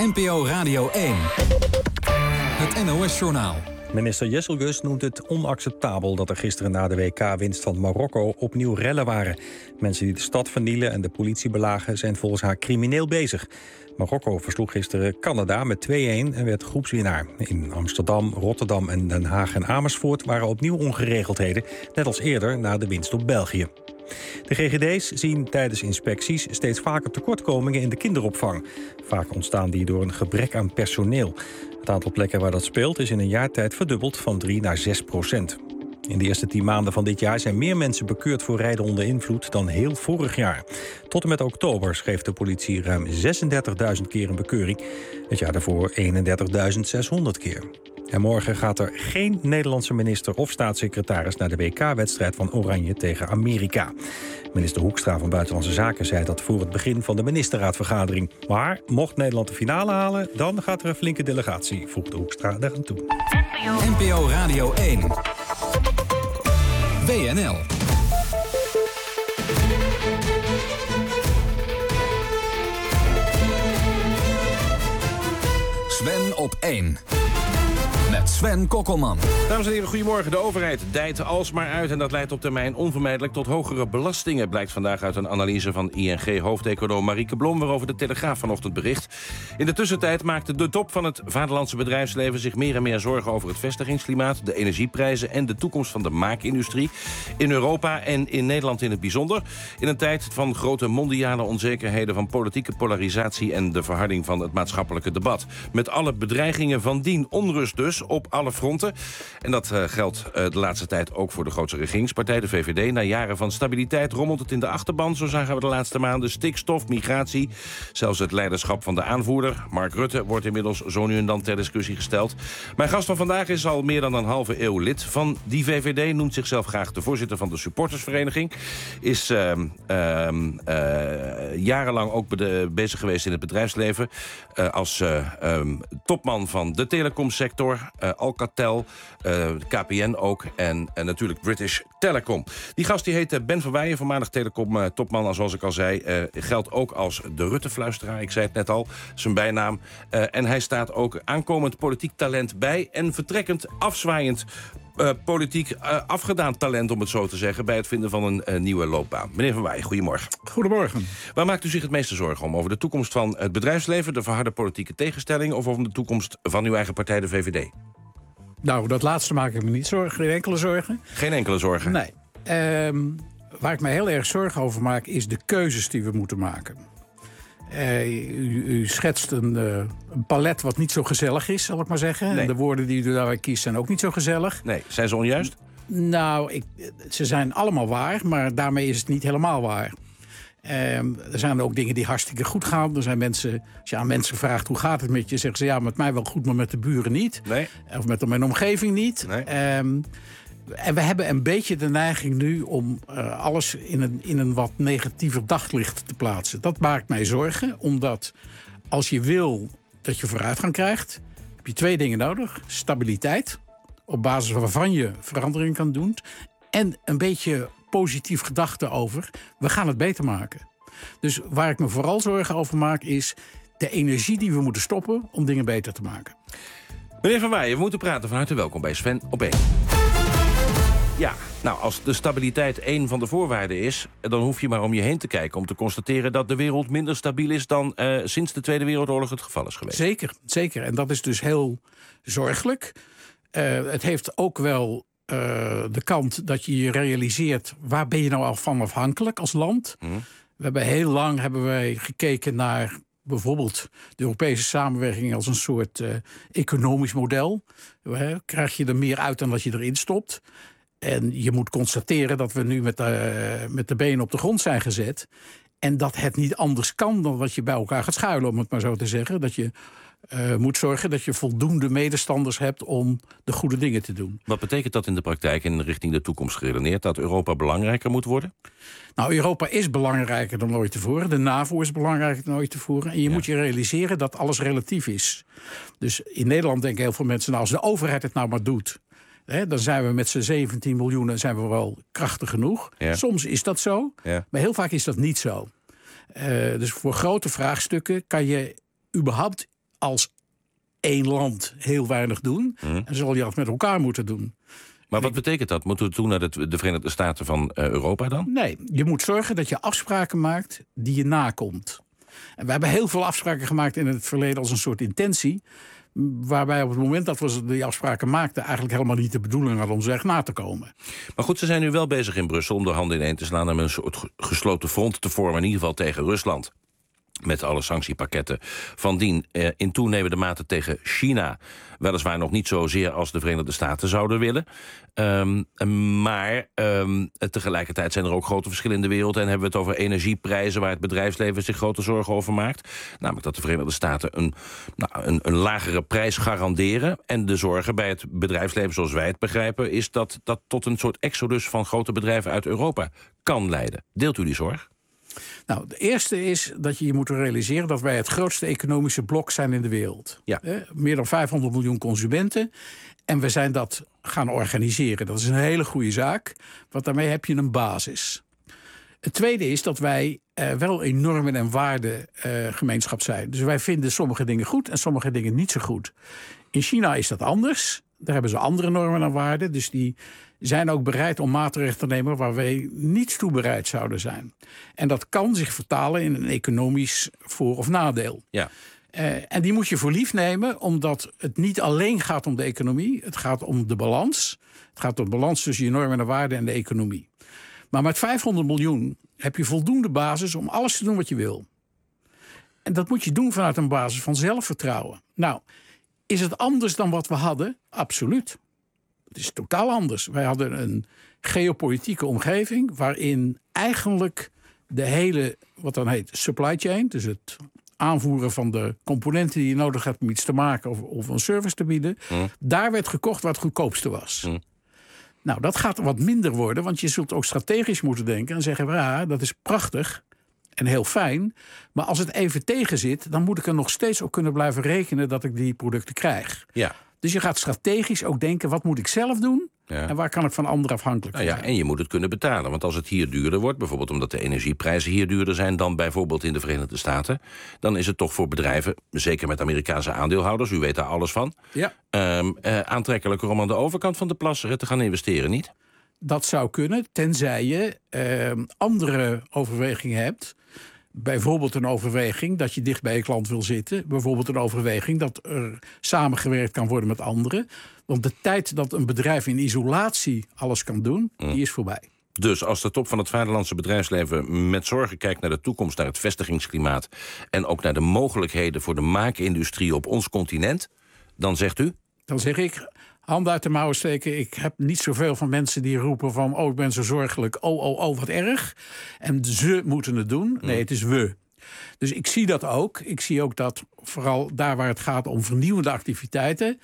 NPO Radio 1. Het NOS-journaal. Minister Jesselgus noemt het onacceptabel dat er gisteren na de WK-winst van Marokko opnieuw rellen waren. Mensen die de stad vernielen en de politie belagen zijn volgens haar crimineel bezig. Marokko versloeg gisteren Canada met 2-1 en werd groepswinnaar. In Amsterdam, Rotterdam en Den Haag en Amersfoort waren opnieuw ongeregeldheden, net als eerder na de winst op België. De GGD's zien tijdens inspecties steeds vaker tekortkomingen in de kinderopvang. Vaak ontstaan die door een gebrek aan personeel. Het aantal plekken waar dat speelt is in een jaar tijd verdubbeld van 3 naar 6%. In de eerste 10 maanden van dit jaar zijn meer mensen bekeurd voor rijden onder invloed dan heel vorig jaar. Tot en met oktober schreef de politie ruim 36.000 keer een bekeuring. Het jaar daarvoor 31.600 keer. En morgen gaat er geen Nederlandse minister of staatssecretaris naar de WK-wedstrijd van Oranje tegen Amerika. Minister Hoekstra van Buitenlandse Zaken zei dat voor het begin van de ministerraadvergadering. Maar mocht Nederland de finale halen, dan gaat er een flinke delegatie, voegde Hoekstra daaraan toe. NPO Radio 1. WNL. Sven op 1. Met Sven Kokkelman. Dames en heren, goedemorgen. De overheid dijt alsmaar uit en dat leidt op termijn onvermijdelijk tot hogere belastingen. Blijkt vandaag uit een analyse van ING-hoofdeconoom Marieke Blom, waarover de Telegraaf vanochtend bericht. In de tussentijd maakte de top van het vaderlandse bedrijfsleven zich meer en meer zorgen over het vestigingsklimaat, de energieprijzen en de toekomst van de maakindustrie. In Europa en in Nederland in het bijzonder. In een tijd van grote mondiale onzekerheden, van politieke polarisatie en de verharding van het maatschappelijke debat. Met alle bedreigingen van dien, onrust dus, op alle fronten. En dat geldt de laatste tijd ook voor de grootste regeringspartij, de VVD. Na jaren van stabiliteit rommelt het in de achterban, zo zagen we de laatste maanden. Stikstof, migratie, zelfs het leiderschap van de aanvoerder, Mark Rutte, wordt inmiddels zo nu en dan ter discussie gesteld. Mijn gast van vandaag is al meer dan een halve eeuw lid van die VVD. Noemt zichzelf graag de voorzitter van de supportersvereniging. Is jarenlang ook bezig geweest in het bedrijfsleven. Als topman van de telecomsector, Alcatel, KPN ook en natuurlijk British Telecom. Die gast die heet Ben van Weijen, voormalig telecom-topman, zoals ik al zei. Geldt ook als de Rutte-fluisteraar, ik zei het net al, zijn bijnaam. En hij staat ook aankomend politiek talent bij en vertrekkend, afzwaaiend politiek afgedaan talent, om het zo te zeggen, bij het vinden van een nieuwe loopbaan. Meneer Van Weijen, goedemorgen. Goedemorgen. Waar maakt u zich het meeste zorgen om? Over de toekomst van het bedrijfsleven, de verharde politieke tegenstelling, of over de toekomst van uw eigen partij, de VVD? Nou, dat laatste maak ik me niet zorgen. Geen enkele zorgen. Geen enkele zorgen? Nee. Waar ik me heel erg zorgen over maak, is de keuzes die we moeten maken. U schetst een palet wat niet zo gezellig is, zal ik maar zeggen. Nee. En de woorden die u daarbij kiest zijn ook niet zo gezellig. Nee, zijn ze onjuist? Nou, ze zijn allemaal waar, maar daarmee is het niet helemaal waar. Er zijn ook dingen die hartstikke goed gaan. Er zijn mensen, als je aan mensen vraagt hoe gaat het met je, zeggen ze ja, met mij wel goed, maar met de buren niet. Nee. Of met mijn omgeving niet. Nee. En we hebben een beetje de neiging nu om alles in een wat negatiever daglicht te plaatsen. Dat maakt mij zorgen, omdat als je wil dat je vooruitgang krijgt, heb je 2 dingen nodig. Stabiliteit, op basis waarvan je verandering kan doen. En een beetje positief gedachte over, we gaan het beter maken. Dus waar ik me vooral zorgen over maak, is de energie die we moeten stoppen om dingen beter te maken. Meneer Van Weijen, we moeten praten. Van harte welkom bij Sven op 1. Ja, nou, als de stabiliteit één van de voorwaarden is, dan hoef je maar om je heen te kijken om te constateren dat de wereld minder stabiel is dan sinds de Tweede Wereldoorlog het geval is geweest. Zeker. En dat is dus heel zorgelijk. Het heeft ook wel de kant dat je realiseert, waar ben je nou al van afhankelijk als land? We hebben heel lang gekeken naar bijvoorbeeld de Europese samenwerking als een soort economisch model. Krijg je er meer uit dan dat je erin stopt? En je moet constateren dat we nu met de benen op de grond zijn gezet. En dat het niet anders kan dan dat je bij elkaar gaat schuilen, om het maar zo te zeggen. Dat je moet zorgen dat je voldoende medestanders hebt om de goede dingen te doen. Wat betekent dat in de praktijk en richting de toekomst geredeneerd? Dat Europa belangrijker moet worden? Nou, Europa is belangrijker dan ooit tevoren. De NAVO is belangrijker dan ooit tevoren. En je moet je realiseren dat alles relatief is. Dus in Nederland denken heel veel mensen, nou, als de overheid het nou maar doet, dan zijn we met z'n 17 miljoen en zijn we wel krachtig genoeg. Ja. Soms is dat zo, maar heel vaak is dat niet zo. Dus voor grote vraagstukken kan je überhaupt als één land heel weinig doen. En zal je dat met elkaar moeten doen. Maar wat betekent dat? Moeten we toe naar de Verenigde Staten van Europa dan? Nee, je moet zorgen dat je afspraken maakt die je nakomt. En we hebben heel veel afspraken gemaakt in het verleden als een soort intentie, waarbij op het moment dat we die afspraken maakten eigenlijk helemaal niet de bedoeling hadden om ze echt na te komen. Maar goed, ze zijn nu wel bezig in Brussel om de handen ineen te slaan en een soort gesloten front te vormen, in ieder geval tegen Rusland. Met alle sanctiepakketten van dien. In toenemende mate tegen China. Weliswaar nog niet zozeer als de Verenigde Staten zouden willen. Maar tegelijkertijd zijn er ook grote verschillen in de wereld. En hebben we het over energieprijzen waar het bedrijfsleven zich grote zorgen over maakt. Namelijk dat de Verenigde Staten een lagere prijs garanderen. En de zorgen bij het bedrijfsleven zoals wij het begrijpen is dat dat tot een soort exodus van grote bedrijven uit Europa kan leiden. Deelt u die zorg? Nou, de eerste is dat je moet realiseren dat wij het grootste economische blok zijn in de wereld. Ja. Meer dan 500 miljoen consumenten. En we zijn dat gaan organiseren. Dat is een hele goede zaak, want daarmee heb je een basis. Het tweede is dat wij wel een normen- en waardengemeenschap zijn. Dus wij vinden sommige dingen goed en sommige dingen niet zo goed. In China is dat anders. Daar hebben ze andere normen en waarden. Dus die zijn ook bereid om maatregelen te nemen waar wij niet toe bereid zouden zijn. En dat kan zich vertalen in een economisch voor- of nadeel. Ja. En die moet je voor lief nemen, omdat het niet alleen gaat om de economie. Het gaat om de balans. Het gaat om de balans tussen je normen en waarden en de economie. Maar met 500 miljoen heb je voldoende basis om alles te doen wat je wil. En dat moet je doen vanuit een basis van zelfvertrouwen. Nou, is het anders dan wat we hadden? Absoluut. Het is totaal anders. Wij hadden een geopolitieke omgeving waarin eigenlijk de hele, wat dan heet, supply chain, dus het aanvoeren van de componenten die je nodig hebt om iets te maken of een service te bieden, daar werd gekocht wat het goedkoopste was. Nou, dat gaat wat minder worden, want je zult ook strategisch moeten denken en zeggen, ja, dat is prachtig en heel fijn, maar als het even tegen zit, dan moet ik er nog steeds op kunnen blijven rekenen dat ik die producten krijg. Ja. Dus je gaat strategisch ook denken, wat moet ik zelf doen? Ja. En waar kan ik van anderen afhankelijk zijn? En je moet het kunnen betalen. Want als het hier duurder wordt, bijvoorbeeld omdat de energieprijzen hier duurder zijn dan bijvoorbeeld in de Verenigde Staten, dan is het toch voor bedrijven, zeker met Amerikaanse aandeelhouders, u weet daar alles van, aantrekkelijker om aan de overkant van de plas te gaan investeren, niet? Dat zou kunnen, tenzij je andere overwegingen hebt. Bijvoorbeeld een overweging dat je dicht bij je klant wil zitten. Bijvoorbeeld een overweging dat er samengewerkt kan worden met anderen. Want de tijd dat een bedrijf in isolatie alles kan doen, die is voorbij. Dus als de top van het vaderlandse bedrijfsleven met zorgen kijkt naar de toekomst, naar het vestigingsklimaat en ook naar de mogelijkheden voor de maakindustrie op ons continent, dan zegt u? Dan zeg ik, handen uit de mouwen steken. Ik heb niet zoveel van mensen die roepen van, oh, ik ben zo zorgelijk, oh, wat erg. En ze moeten het doen. Nee, het is we. Dus ik zie dat ook. Ik zie ook dat vooral daar waar het gaat om vernieuwende activiteiten.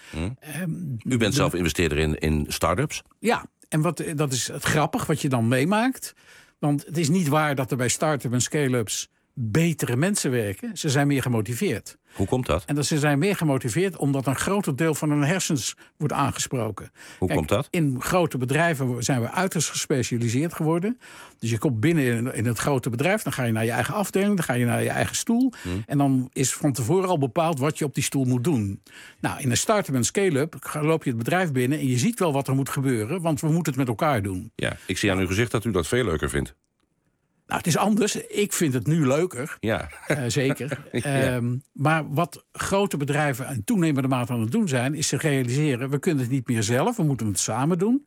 U bent zelf investeerder in start-ups? Ja, en dat is het grappig wat je dan meemaakt. Want het is niet waar dat er bij start-up en scale-ups betere mensen werken. Ze zijn meer gemotiveerd. Hoe komt dat? En ze zijn meer gemotiveerd omdat een groter deel van hun hersens wordt aangesproken. Hoe komt dat? In grote bedrijven zijn we uiterst gespecialiseerd geworden. Dus je komt binnen in het grote bedrijf, dan ga je naar je eigen afdeling, dan ga je naar je eigen stoel. En dan is van tevoren al bepaald wat je op die stoel moet doen. Nou, in een start-up en scale-up loop je het bedrijf binnen en je ziet wel wat er moet gebeuren, want we moeten het met elkaar doen. Ja, ik zie aan uw gezicht dat u dat veel leuker vindt. Nou, het is anders. Ik vind het nu leuker. Ja. Zeker. Ja. Maar wat grote bedrijven in toenemende mate aan het doen zijn, is ze realiseren, we kunnen het niet meer zelf, we moeten het samen doen.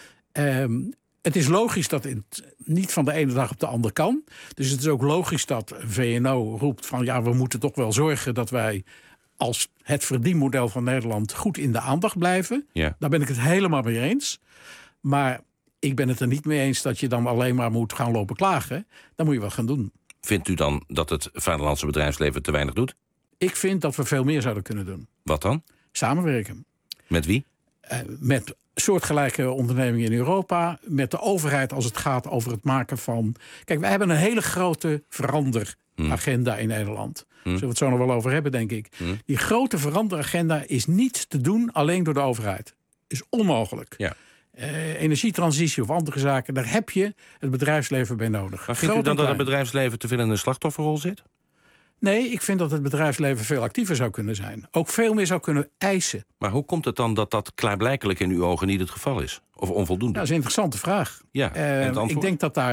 Het is logisch dat het niet van de ene dag op de andere kan. Dus het is ook logisch dat VNO roept van, ja, we moeten toch wel zorgen dat wij als het verdienmodel van Nederland goed in de aandacht blijven. Ja. Daar ben ik het helemaal mee eens. Maar ik ben het er niet mee eens dat je dan alleen maar moet gaan lopen klagen. Dan moet je wat gaan doen. Vindt u dan dat het vaderlandse bedrijfsleven te weinig doet? Ik vind dat we veel meer zouden kunnen doen. Wat dan? Samenwerken. Met wie? Met soortgelijke ondernemingen in Europa. Met de overheid als het gaat over het maken van... Kijk, wij hebben een hele grote veranderagenda in Nederland. Zullen we het zo nog wel over hebben, denk ik. Die grote veranderagenda is niet te doen alleen door de overheid. Is onmogelijk. Ja. Energietransitie of andere zaken, daar heb je het bedrijfsleven bij nodig. Maar vindt u dan dat het bedrijfsleven te veel in een slachtofferrol zit? Nee, ik vind dat het bedrijfsleven veel actiever zou kunnen zijn. Ook veel meer zou kunnen eisen. Maar hoe komt het dan dat dat klaarblijkelijk in uw ogen niet het geval is? Of onvoldoende? Dat is een interessante vraag. Ja, en het antwoord?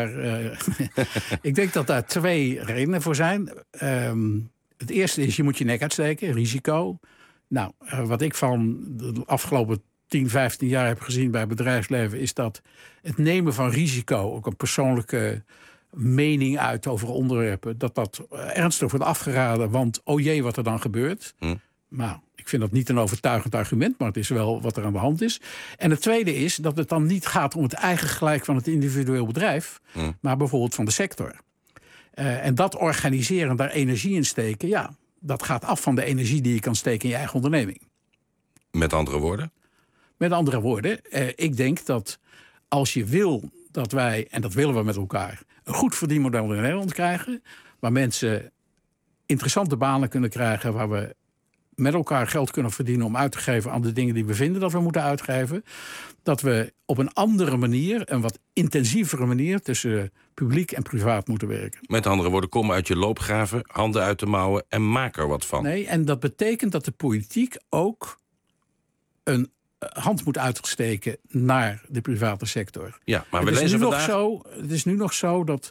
Ik denk dat daar 2 redenen voor zijn. Het eerste is, je moet je nek uitsteken, risico. Nou, wat ik van de afgelopen 10, 15 jaar heb gezien bij het bedrijfsleven, is dat het nemen van risico, ook een persoonlijke mening uit over onderwerpen, dat ernstig wordt afgeraden, want oh jee, wat er dan gebeurt. Nou, ik vind dat niet een overtuigend argument, maar het is wel wat er aan de hand is. En het tweede is dat het dan niet gaat om het eigen gelijk van het individueel bedrijf, maar bijvoorbeeld van de sector. En dat organiseren, daar energie in steken, ja, dat gaat af van de energie die je kan steken in je eigen onderneming. Met andere woorden? Met andere woorden, ik denk dat als je wil dat wij, en dat willen we met elkaar, een goed verdienmodel in Nederland krijgen, waar mensen interessante banen kunnen krijgen, waar we met elkaar geld kunnen verdienen om uit te geven aan de dingen die we vinden dat we moeten uitgeven, dat we op een andere manier, een wat intensievere manier tussen publiek en privaat moeten werken. Met andere woorden, kom uit je loopgraven, handen uit de mouwen en maak er wat van. Nee, en dat betekent dat de politiek ook een hand moet uitsteken naar de private sector. Ja, maar we lezen vandaag... Het is nu nog zo dat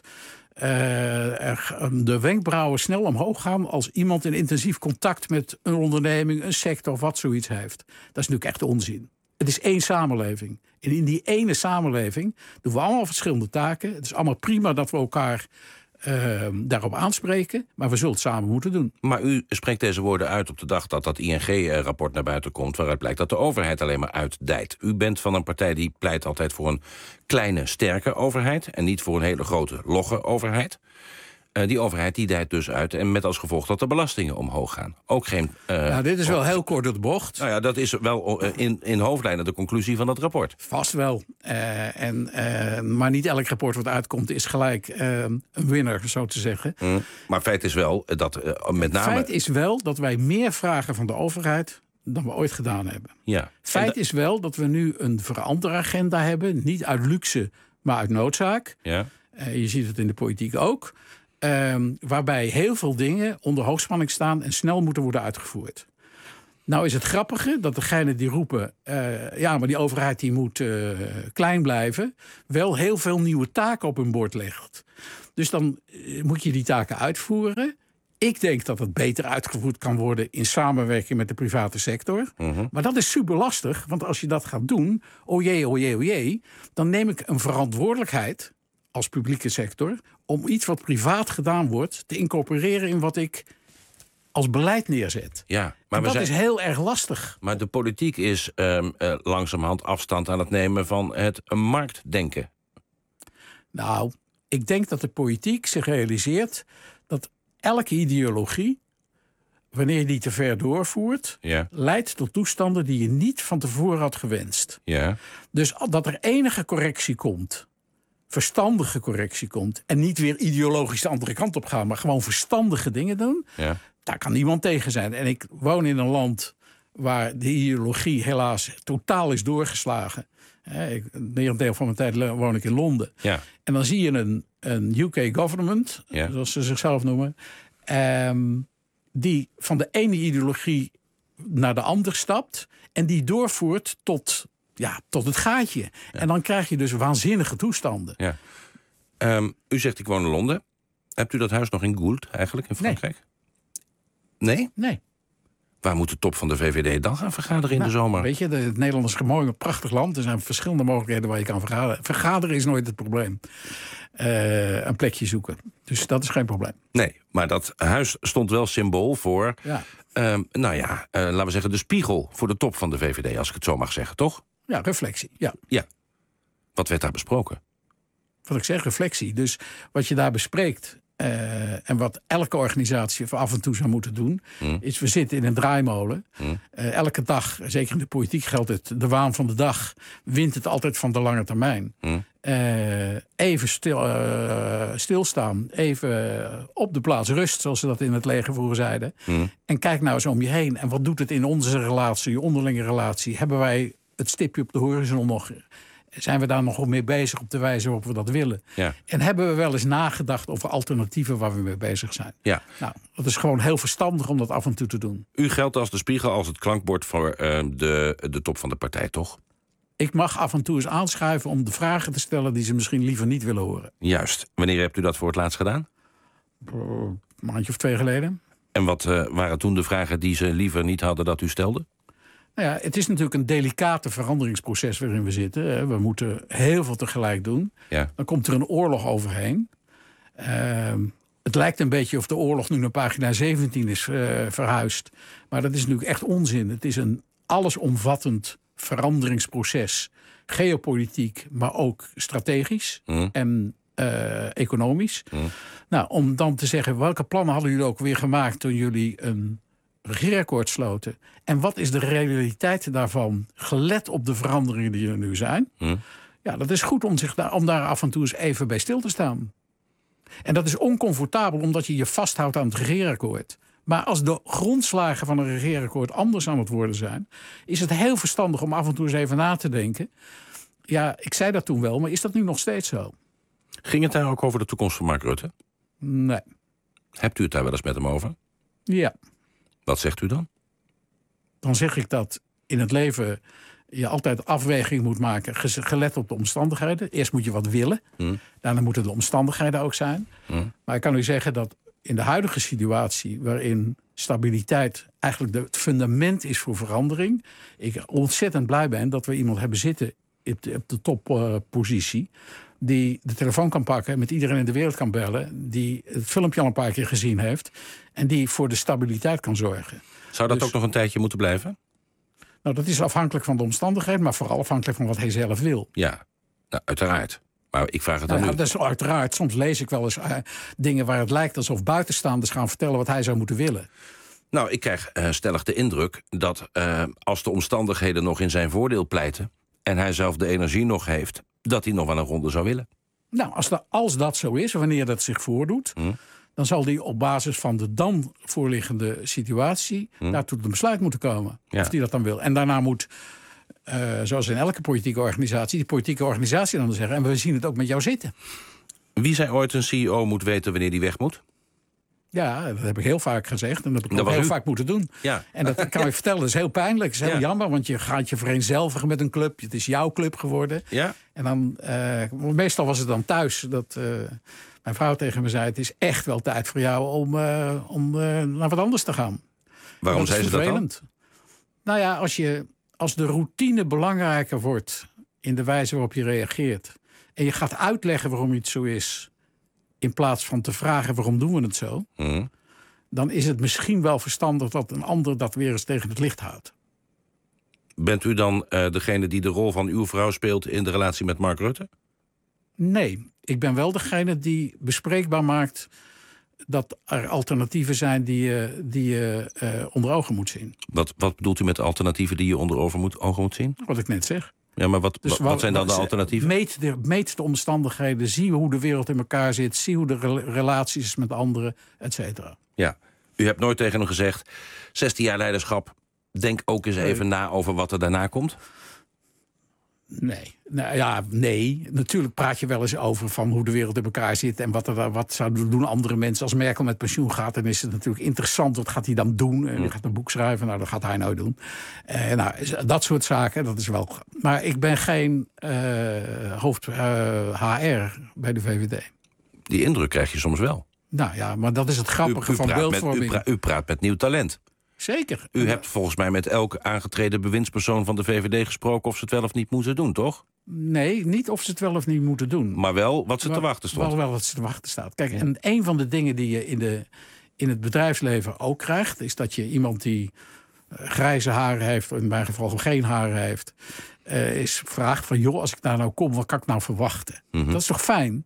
de wenkbrauwen snel omhoog gaan als iemand in intensief contact met een onderneming, een sector of wat zoiets heeft. Dat is natuurlijk echt onzin. Het is 1 samenleving. En in die ene samenleving doen we allemaal verschillende taken. Het is allemaal prima dat we elkaar daarop aanspreken, maar we zullen het samen moeten doen. Maar u spreekt deze woorden uit op de dag dat dat ING-rapport naar buiten komt, waaruit blijkt dat de overheid alleen maar uitdijt. U bent van een partij die pleit altijd voor een kleine, sterke overheid en niet voor een hele grote, logge overheid. Die overheid die dijt dus uit en met als gevolg dat de belastingen omhoog gaan. Ook geen... dit is wel heel kort door de bocht. Nou ja, dat is wel in hoofdlijnen de conclusie van het rapport. Vast wel. Maar niet elk rapport wat uitkomt is gelijk een winnaar, zo te zeggen. Maar feit is wel dat met name... Feit is wel dat wij meer vragen van de overheid dan we ooit gedaan hebben. Ja. Feit is wel dat we nu een veranderagenda hebben. Niet uit luxe, maar uit noodzaak. Ja. Je ziet het in de politiek ook. Waarbij heel veel dingen onder hoogspanning staan en snel moeten worden uitgevoerd. Nou is het grappige dat degenen die roepen, maar die overheid die moet klein blijven, wel heel veel nieuwe taken op hun bord legt. Dus dan moet je die taken uitvoeren. Ik denk dat het beter uitgevoerd kan worden in samenwerking met de private sector. Maar dat is super lastig, want als je dat gaat doen, oh jee, dan neem ik een verantwoordelijkheid als publieke sector om iets wat privaat gedaan wordt te incorporeren in wat ik als beleid neerzet. Ja, maar dat is heel erg lastig. Maar de politiek is langzamerhand afstand aan het nemen van het marktdenken. Nou, ik denk dat de politiek zich realiseert dat elke ideologie, wanneer je die te ver doorvoert, leidt tot toestanden die je niet van tevoren had gewenst. Ja. Dus dat er enige correctie komt, verstandige correctie komt, en niet weer ideologisch de andere kant op gaan, maar gewoon verstandige dingen doen, daar kan niemand tegen zijn. En ik woon in een land waar de ideologie helaas totaal is doorgeslagen. Het merendeel van mijn tijd woon ik in Londen. Ja. En dan zie je een UK government, zoals ze zichzelf noemen, die van de ene ideologie naar de andere stapt en die doorvoert tot het gaatje. Ja. En dan krijg je dus waanzinnige toestanden. Ja. U zegt, ik woon in Londen. Hebt u dat huis nog in Goult eigenlijk, in Frankrijk? Nee? Nee. Waar moet de top van de VVD dan gaan vergaderen in de zomer? Weet je, het Nederland is een mooi, een prachtig land. Er zijn verschillende mogelijkheden waar je kan vergaderen. Vergaderen is nooit het probleem. Een plekje zoeken. Dus dat is geen probleem. Nee, maar dat huis stond wel symbool voor... laten we zeggen, de spiegel voor de top van de VVD, als ik het zo mag zeggen, toch? Ja, reflectie, ja. Wat werd daar besproken? Wat ik zeg, reflectie. Dus wat je daar bespreekt, en wat elke organisatie af en toe zou moeten doen, is we zitten in een draaimolen. Elke dag, zeker in de politiek geldt het, de waan van de dag wint het altijd van de lange termijn. Even stilstaan, even op de plaats rust, zoals ze dat in het leger vroeger zeiden. En kijk nou eens om je heen. En wat doet het in onze relatie, onderlinge relatie? Hebben wij het stipje op de horizon nog Zijn we daar nog mee bezig op de wijze waarop we dat willen? Ja. En hebben we wel eens nagedacht over alternatieven waar we mee bezig zijn? Ja. Nou, dat is gewoon heel verstandig om dat af en toe te doen. U geldt als de spiegel, als het klankbord voor de top van de partij, toch? Ik mag af en toe eens aanschuiven om de vragen te stellen die ze misschien liever niet willen horen. Juist. Wanneer hebt u dat voor het laatst gedaan? Een maandje of 2 geleden. En wat waren toen de vragen die ze liever niet hadden dat u stelde? Nou ja, het is natuurlijk een delicate veranderingsproces waarin we zitten. We moeten heel veel tegelijk doen. Ja. Dan komt er een oorlog overheen. Het lijkt een beetje of de oorlog nu naar pagina 17 is verhuisd. Maar dat is natuurlijk echt onzin. Het is een allesomvattend veranderingsproces. Geopolitiek, maar ook strategisch en economisch. Nou, om dan te zeggen, welke plannen hadden jullie ook weer gemaakt toen jullie een regeerakkoord sloten? En wat is de realiteit daarvan, gelet op de veranderingen die er nu zijn? Ja, dat is goed om daar af en toe eens even bij stil te staan. En dat is oncomfortabel, omdat je je vasthoudt aan het regeerakkoord. Maar als de grondslagen van een regeerakkoord anders aan het worden zijn, is het heel verstandig om af en toe eens even na te denken. Ja, ik zei dat toen wel, maar is dat nu nog steeds zo? Ging het daar ook over de toekomst van Mark Rutte? Nee. Hebt u het daar wel eens met hem over? Ja. Wat zegt u dan? Dan zeg ik dat in het leven je altijd afweging moet maken, gelet op de omstandigheden. Eerst moet je wat willen. Daarna moeten de omstandigheden ook zijn. Maar ik kan u zeggen dat in de huidige situatie, waarin stabiliteit eigenlijk het fundament is voor verandering, ik ontzettend blij ben dat we iemand hebben zitten op de toppositie, die de telefoon kan pakken, met iedereen in de wereld kan bellen, die het filmpje al een paar keer gezien heeft en die voor de stabiliteit kan zorgen. Zou dat ook nog een tijdje moeten blijven? Nou, dat is afhankelijk van de omstandigheden, maar vooral afhankelijk van wat hij zelf wil. Ja, nou, uiteraard. Maar ik vraag het dan Nou, nu. dat is uiteraard. Soms lees ik wel eens dingen waar het lijkt alsof buitenstaanders gaan vertellen wat hij zou moeten willen. Nou, ik krijg stellig de indruk dat als de omstandigheden nog in zijn voordeel pleiten en hij zelf de energie nog heeft, dat hij nog wel een ronde zou willen. Nou, als dat zo is, wanneer dat zich voordoet, dan zal hij op basis van de dan voorliggende situatie daartoe een besluit moeten komen. Ja. Of hij dat dan wil. En daarna moet, zoals in elke politieke organisatie, die politieke organisatie dan zeggen, en we zien het ook met jou zitten. Wie zei ooit een CEO moet weten wanneer die weg moet? Ja, dat heb ik heel vaak gezegd. En dat heb ik Dat ook was heel u? vaak moeten doen. Ja. En dat kan je vertellen, dat is heel pijnlijk. Dat is heel jammer, want je gaat je vereenzelvigen met een club. Het is jouw club geworden. Ja? En dan, meestal was het dan thuis dat mijn vrouw tegen me zei, het is echt wel tijd voor jou om naar wat anders te gaan. Waarom Dat is zei ze dat dan? vervelend. Nou ja, als de routine belangrijker wordt in de wijze waarop je reageert, en je gaat uitleggen waarom iets zo is, in plaats van te vragen waarom doen we het zo, dan is het misschien wel verstandig dat een ander dat weer eens tegen het licht houdt. Bent u dan degene die de rol van uw vrouw speelt in de relatie met Mark Rutte? Nee, ik ben wel degene die bespreekbaar maakt dat er alternatieven zijn die je onder ogen moet zien. Wat bedoelt u met alternatieven die je onder ogen moet zien? Wat ik net zeg. Ja, maar Dus wat zijn dan de alternatieven? Meet de omstandigheden, zie hoe de wereld in elkaar zit, zie hoe de relaties is met anderen, et cetera. Ja, u hebt nooit tegen hem gezegd, 16 jaar leiderschap, denk ook eens even na over wat er daarna komt? Nee. Nou ja, nee. Natuurlijk praat je wel eens over van hoe de wereld in elkaar zit en wat zouden doen andere mensen. Als Merkel met pensioen gaat, dan is het natuurlijk interessant. Wat gaat hij dan doen? En hij gaat een boek schrijven. Nou, dat gaat hij nou doen. Nou, dat soort zaken, dat is wel. Maar ik ben geen hoofd HR bij de VVD. Die indruk krijg je soms wel. Nou ja, maar dat is het grappige van beeldvorming. U praat met nieuw talent. Zeker. U hebt volgens mij met elke aangetreden bewindspersoon van de VVD gesproken of ze het wel of niet moeten doen, toch? Nee, niet of ze het wel of niet moeten doen. Maar wel wat ze te wachten stond. Wel wat ze te wachten staat. Kijk, en een van de dingen die je in het bedrijfsleven ook krijgt, is dat je iemand die grijze haren heeft, in mijn geval geen haren heeft, is vraagt van, joh, als ik daar nou kom, wat kan ik nou verwachten? Dat is toch fijn?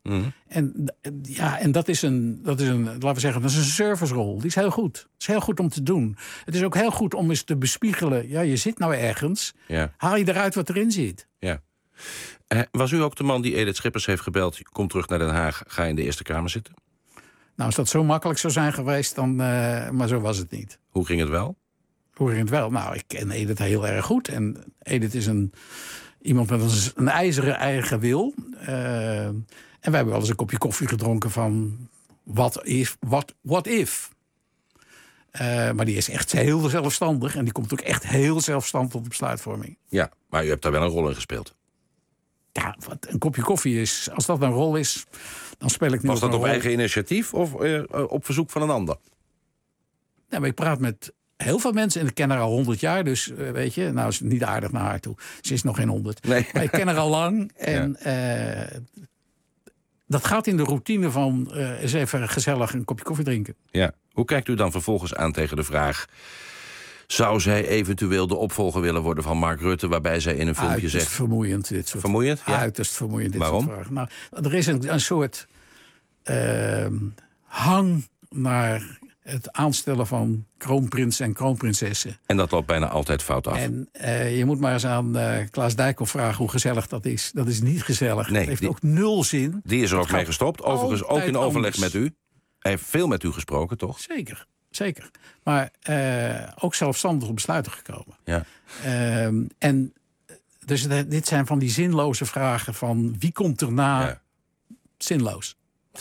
En dat is een, laten we zeggen, dat is een servicerol. Die is heel goed. Het is heel goed om te doen. Het is ook heel goed om eens te bespiegelen. Ja, je zit nou ergens. Ja. Haal je eruit wat erin zit. Ja. Was u ook de man die Edith Schippers heeft gebeld, kom terug naar Den Haag, ga in de Eerste Kamer zitten? Nou, als dat zo makkelijk zou zijn geweest, dan, maar zo was het niet. Hoe ging het wel? Hoe ging het wel? Nou, ik ken Edith heel erg goed. En Edith is iemand met een ijzeren eigen wil. En wij hebben wel eens een kopje koffie gedronken van what if. Maar die is echt heel zelfstandig. En die komt ook echt heel zelfstandig tot de besluitvorming. Ja, maar u hebt daar wel een rol in gespeeld. Ja, wat een kopje koffie is. Als dat een rol is, dan speel ik nu. Was dat een op rol. eigen initiatief of op verzoek van een ander? Ja, maar ik praat met heel veel mensen en ik ken haar al 100 jaar. Dus weet je, nou is het niet aardig naar haar toe. Ze is nog geen 100. Nee. Maar ik ken haar al lang. En dat gaat in de routine van eens even gezellig een kopje koffie drinken. Ja. Hoe kijkt u dan vervolgens aan tegen de vraag... zou zij eventueel de opvolger willen worden van Mark Rutte... waarbij zij in een filmpje Uiterst zegt... vermoeiend dit soort. Vermoeiend? Ja. Uiterst vermoeiend dit Waarom? soort vragen. Nou, er is een soort hang naar het aanstellen van kroonprins en kroonprinsessen. En dat loopt bijna altijd fout af. En je moet maar eens aan Klaas Dijkhoff vragen hoe gezellig dat is. Dat is niet gezellig. Nee, het heeft ook nul zin. Die is er ook mee gestopt. Overigens ook in overleg anders. met u. Hij heeft veel met u gesproken, toch? Zeker. Maar ook zelfstandig op besluiten gekomen. Ja. En dus dit zijn van die zinloze vragen van wie komt erna? Ja. Zinloos.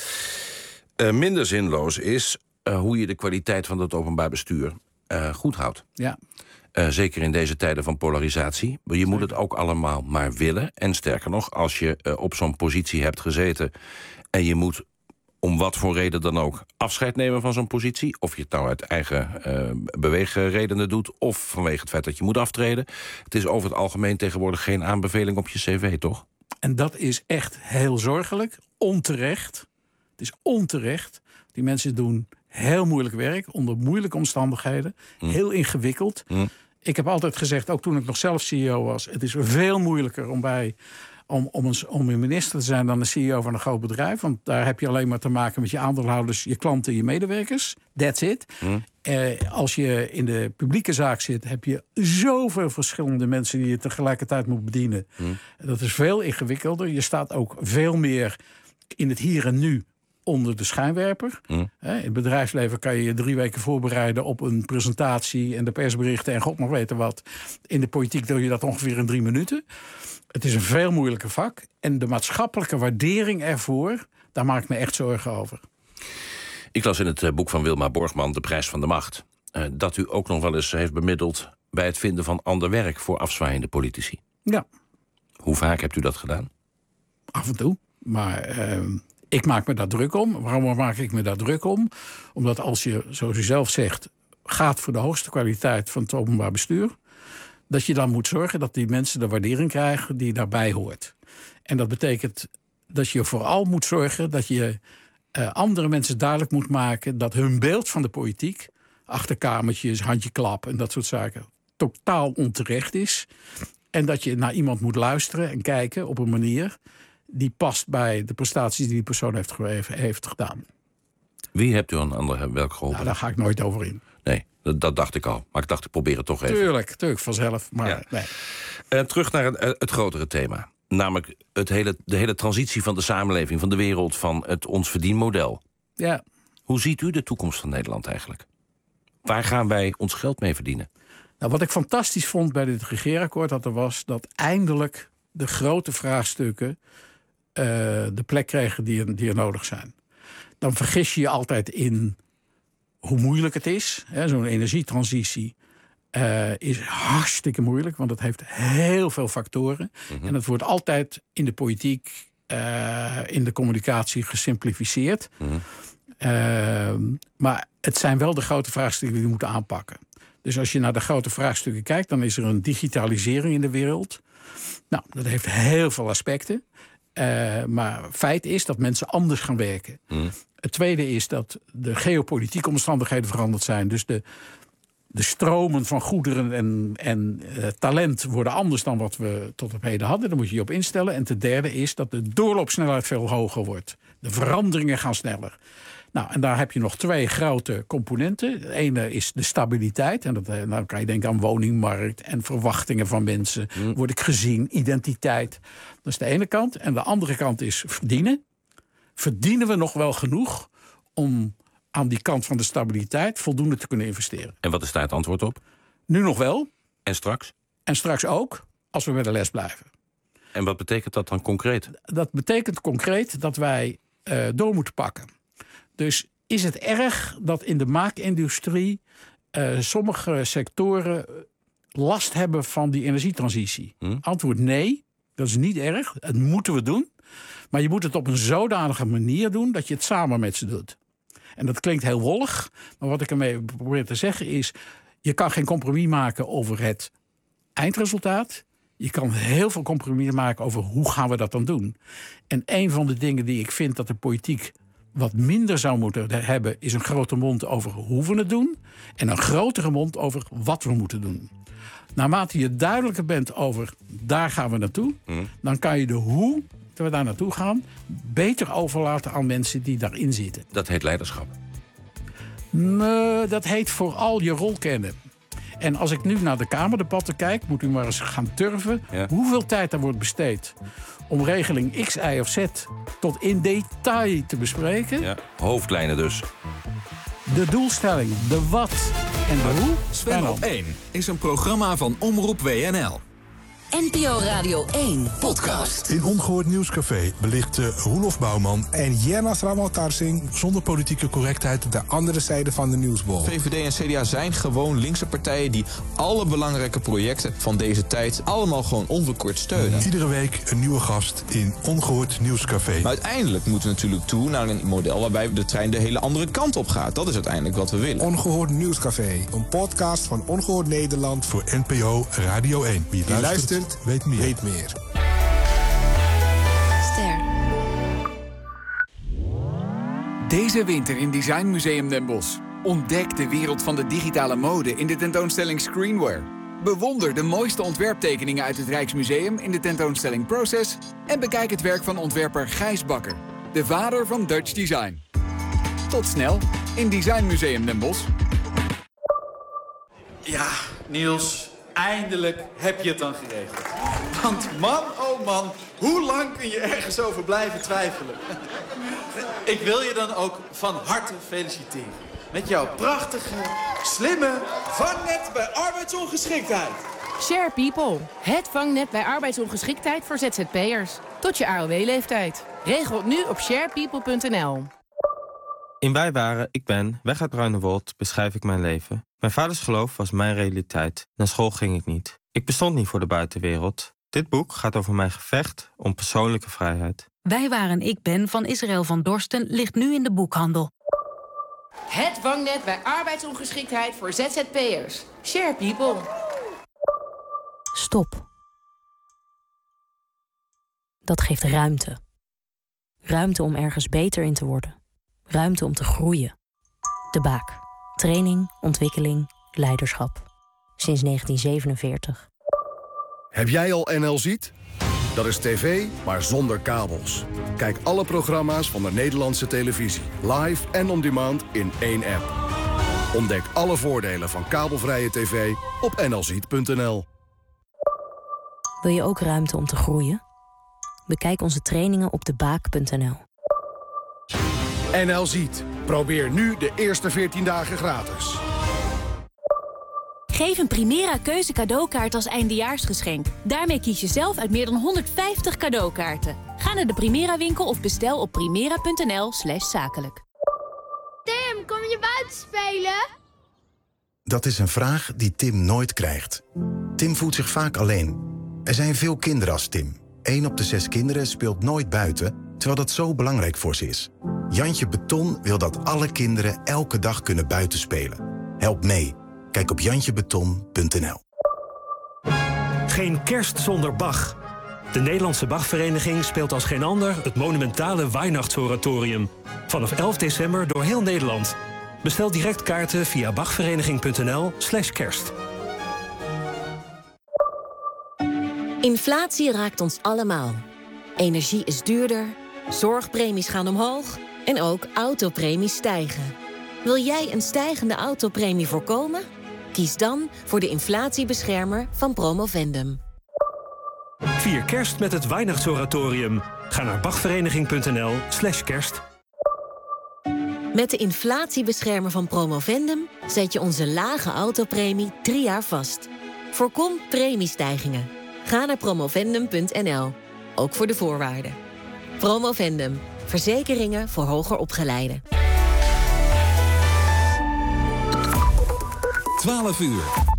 Minder zinloos is hoe je de kwaliteit van het openbaar bestuur goed houdt. Ja. Zeker in deze tijden van polarisatie. Maar je moet het ook allemaal maar willen. En sterker nog, als je op zo'n positie hebt gezeten... en je moet om wat voor reden dan ook afscheid nemen van zo'n positie... of je het nou uit eigen beweegredenen doet... of vanwege het feit dat je moet aftreden... het is over het algemeen tegenwoordig geen aanbeveling op je cv, toch? En dat is echt heel zorgelijk. Onterecht. Het is onterecht. Die mensen doen heel moeilijk werk, onder moeilijke omstandigheden. Heel ingewikkeld. Ik heb altijd gezegd, ook toen ik nog zelf CEO was... het is veel moeilijker om een minister te zijn dan een CEO van een groot bedrijf. Want daar heb je alleen maar te maken met je aandeelhouders, je klanten, je medewerkers. That's it. Als je in de publieke zaak zit, heb je zoveel verschillende mensen die je tegelijkertijd moet bedienen. Dat is veel ingewikkelder. Je staat ook veel meer in het hier en nu onder de schijnwerper. In het bedrijfsleven kan je 3 weken voorbereiden op een presentatie en de persberichten en god nog weten wat. In de politiek doe je dat ongeveer in 3 minuten. Het is een veel moeilijker vak. En de maatschappelijke waardering ervoor, daar maak ik me echt zorgen over. Ik las in het boek van Wilma Borgman, De Prijs van de Macht... dat u ook nog wel eens heeft bemiddeld bij het vinden van ander werk voor afzwaaiende politici. Ja. Hoe vaak hebt u dat gedaan? Af en toe. Maar ik maak me daar druk om. Waarom maak ik me daar druk om? Omdat als je, zoals u zelf zegt, gaat voor de hoogste kwaliteit van het openbaar bestuur, dat je dan moet zorgen dat die mensen de waardering krijgen die daarbij hoort. En dat betekent dat je vooral moet zorgen dat je andere mensen duidelijk moet maken dat hun beeld van de politiek, achterkamertjes, handjeklap en dat soort zaken, totaal onterecht is. En dat je naar iemand moet luisteren en kijken op een manier die past bij de prestaties die die persoon heeft gedaan. Wie hebt u aan ander werk geholpen? Nou, daar ga ik nooit over in. Nee, dat dacht ik al. Maar ik dacht, ik probeer het toch even. Tuurlijk, vanzelf. Maar Ja. nee. Terug naar het grotere thema. Namelijk de hele transitie van de samenleving, van de wereld, van het ons verdienmodel. Ja. Hoe ziet u de toekomst van Nederland eigenlijk? Waar gaan wij ons geld mee verdienen? Nou, wat ik fantastisch vond bij dit regeerakkoord dat eindelijk de grote vraagstukken de plek kregen die er nodig zijn. Dan vergis je je altijd in hoe moeilijk het is. Zo'n energietransitie is hartstikke moeilijk, want het heeft heel veel factoren. En het wordt altijd in de politiek, in de communicatie gesimplificeerd. Maar het zijn wel de grote vraagstukken die we moeten aanpakken. Dus als je naar de grote vraagstukken kijkt, dan is er een digitalisering in de wereld. Nou, dat heeft heel veel aspecten. Maar feit is dat mensen anders gaan werken. Het tweede is dat de geopolitieke omstandigheden veranderd zijn. Dus de stromen van goederen en talent worden anders dan wat we tot op heden hadden. Daar moet je je op instellen. En ten derde is dat de doorloopsnelheid veel hoger wordt. De veranderingen gaan sneller. Nou, en daar heb je nog 2 grote componenten. De ene is de stabiliteit. En dan kan je denken aan woningmarkt en verwachtingen van mensen. Word ik gezien, identiteit. Dat is de ene kant. En de andere kant is verdienen. Verdienen we nog wel genoeg om aan die kant van de stabiliteit voldoende te kunnen investeren? En wat is daar het antwoord op? Nu nog wel. En straks? En straks ook, als we bij de les blijven. En wat betekent dat dan concreet? Dat betekent concreet dat wij door moeten pakken. Dus is het erg dat in de maakindustrie sommige sectoren last hebben van die energietransitie? Antwoord nee, dat is niet erg. Dat moeten we doen. Maar je moet het op een zodanige manier doen dat je het samen met ze doet. En dat klinkt heel wollig, maar wat ik ermee probeer te zeggen is, je kan geen compromis maken over het eindresultaat. Je kan heel veel compromis maken over hoe gaan we dat dan doen. En een van de dingen die ik vind dat de politiek wat minder zou moeten hebben, is een grote mond over hoe we het doen en een grotere mond over wat we moeten doen. Naarmate je duidelijker bent over daar gaan we naartoe, dan kan je de hoe we daar naartoe gaan beter overlaten aan mensen die daarin zitten. Dat heet leiderschap. Dat heet vooral je rol kennen. En als ik nu naar de Kamerdebatten kijk, moet u maar eens gaan turven hoeveel tijd er wordt besteed om regeling X, Y of Z tot in detail te bespreken. Ja, hoofdlijnen dus. De doelstelling, de wat en de hoe. Sven op 1 is een programma van Omroep WNL. NPO Radio 1 podcast. In Ongehoord Nieuwscafé belichten Roelof Bouwman en Jernas Ramotarsing zonder politieke correctheid de andere zijde van de nieuwsbol. VVD en CDA zijn gewoon linkse partijen die alle belangrijke projecten van deze tijd allemaal gewoon onverkort steunen. Iedere week een nieuwe gast in Ongehoord Nieuwscafé. Maar uiteindelijk moeten we natuurlijk toe naar een model waarbij de trein de hele andere kant op gaat. Dat is uiteindelijk wat we willen. Ongehoord Nieuwscafé, een podcast van Ongehoord Nederland voor NPO Radio 1. Wie luistert, weet meer. Ster. Deze winter in Design Museum Den Bosch. Ontdek de wereld van de digitale mode in de tentoonstelling Screenware. Bewonder de mooiste ontwerptekeningen uit het Rijksmuseum in de tentoonstelling Process. En bekijk het werk van ontwerper Gijs Bakker, de vader van Dutch Design. Tot snel in Design Museum Den Bosch. Ja, Niels, eindelijk heb je het dan geregeld. Want man, oh man, hoe lang kun je ergens over blijven twijfelen? Ik wil je dan ook van harte feliciteren. Met jouw prachtige, slimme vangnet bij arbeidsongeschiktheid. Share People, het vangnet bij arbeidsongeschiktheid voor ZZP'ers. Tot je AOW-leeftijd. Regel het nu op sharepeople.nl. In Wij waren, ik ben, weg uit Bruinewold, beschrijf ik mijn leven. Mijn vaders geloof was mijn realiteit. Naar school ging ik niet. Ik bestond niet voor de buitenwereld. Dit boek gaat over mijn gevecht om persoonlijke vrijheid. Wij waren, ik ben van Israël van Dorsten ligt nu in de boekhandel. Het vangnet bij arbeidsongeschiktheid voor ZZP'ers. Share People. Stop. Dat geeft ruimte. Ruimte om ergens beter in te worden. Ruimte om te groeien. De Baak. Training, ontwikkeling, leiderschap. Sinds 1947. Heb jij al NL Ziet? Dat is tv, maar zonder kabels. Kijk alle programma's van de Nederlandse televisie. Live en on demand in één app. Ontdek alle voordelen van kabelvrije tv op nlziet.nl. Wil je ook ruimte om te groeien? Bekijk onze trainingen op debaak.nl. NL Ziet. Probeer nu de eerste 14 dagen gratis. Geef een Primera Keuze cadeaukaart als eindejaarsgeschenk. Daarmee kies je zelf uit meer dan 150 cadeaukaarten. Ga naar de Primera winkel of bestel op primera.nl/zakelijk. Tim, kom je buiten spelen? Dat is een vraag die Tim nooit krijgt. Tim voelt zich vaak alleen. Er zijn veel kinderen als Tim. 1 op de 6 kinderen speelt nooit buiten, terwijl dat zo belangrijk voor ze is. Jantje Beton wil dat alle kinderen elke dag kunnen buitenspelen. Help mee. Kijk op jantjebeton.nl. Geen kerst zonder Bach. De Nederlandse Bachvereniging speelt als geen ander het monumentale Weihnachtsoratorium. Vanaf 11 december door heel Nederland. Bestel direct kaarten via bachvereniging.nl/kerst. Inflatie raakt ons allemaal. Energie is duurder, zorgpremies gaan omhoog en ook autopremies stijgen. Wil jij een stijgende autopremie voorkomen? Kies dan voor de inflatiebeschermer van Promovendum. Vier kerst met het Weihnachtsoratorium. Ga naar bachvereniging.nl/kerst. Met de inflatiebeschermer van Promovendum zet je onze lage autopremie 3 jaar vast. Voorkom premiestijgingen. Ga naar promovendum.nl. ook voor de voorwaarden. Promovendum. Verzekeringen voor hoger opgeleiden. 12 uur.